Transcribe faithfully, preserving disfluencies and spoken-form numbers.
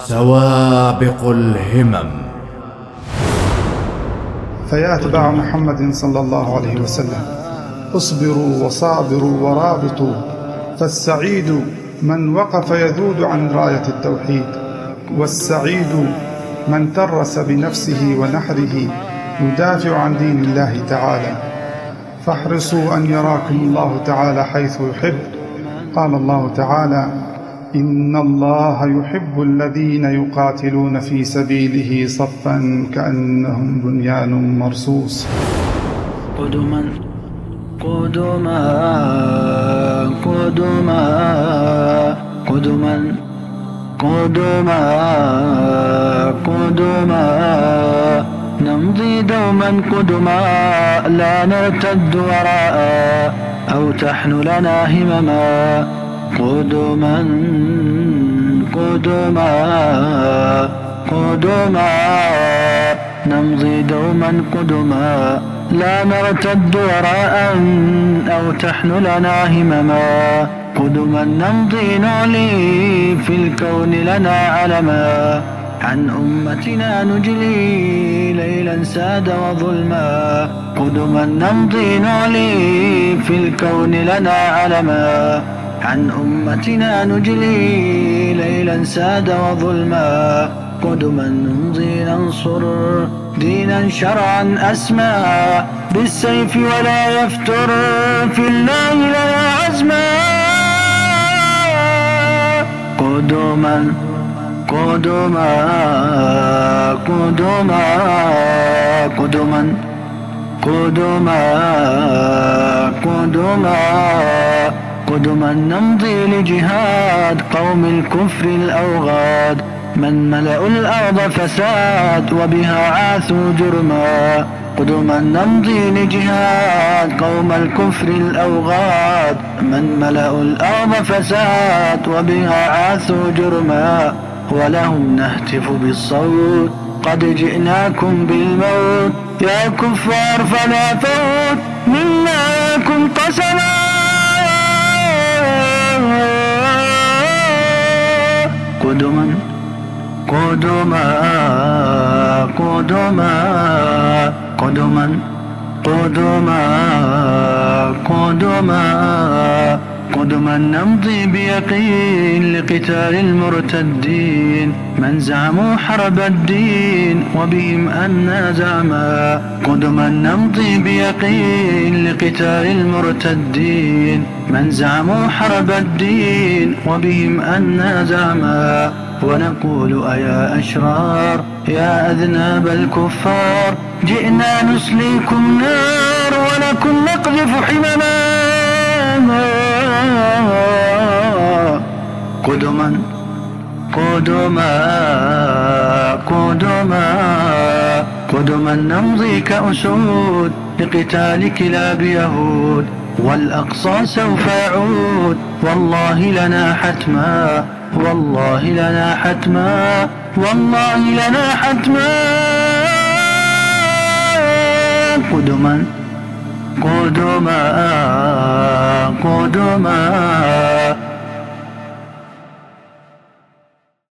سوابق الهمم. فيا أتباع محمد صلى الله عليه وسلم، اصبروا وصابروا ورابطوا، فالسعيد من وقف يذود عن راية التوحيد، والسعيد من ترس بنفسه ونحره يدافع عن دين الله تعالى. فاحرصوا أن يراكم الله تعالى حيث يحب. قال الله تعالى: إن الله يحب الذين يقاتلون في سبيله صفا كأنهم بنيان مرصوص. قدما قدما قدما قدما قدما قدما نمضي دوما قدما، لا نرتد وراء أو تحن لنا همما. قدما قدما قدما نمضي دوما قدما، لا نرتد وراء أو تحن لنا همما. قدما نمضي نعلي في الكون لنا علما، عن أمتنا نجلي ليلا ساد وظلما. قدما نمضي نعلي في الكون لنا علما، عن أمتنا نجلي ليلا ساد وظلما. قدما نمضي ننصر دينا شرعا أسمى، بالسيف ولا يفتر في الله لنا عزما. قدما قدما قدما قدما قدما قدما قدما نمضي لجهاد قوم الكفر الأوغاد، من ملأوا الأرض فساد وبها عاثوا جرما. قدما نمضي لجهاد قوم الكفر الأوغاد، من ملأوا الأرض فساد وبها عاثوا جرما. ولهم نهتف بالصوت قد جئناكم بالموت، يا كفار فلا فوت منا قسما. قدما قدما قدما قدما قدما قدما قدما نمضي بيقين لقتال المرتدين، من زعموا حرب الدين وبهم أنا زعما. قدما نمضي بيقين لقتال المرتدين، من زعموا حرب الدين وبهم أنا زعما. ونقول أيا أشرار يا أذناب الكفار، جئنا نسليكم نار ولكم نقذف حمما. قدما قدما قدما قدما نمضي كأسود لقتال كلاب يهود، والأقصى سوف يعود والله لنا حتما. والله لنا حتما والله لنا حتما. قدما قدما قدما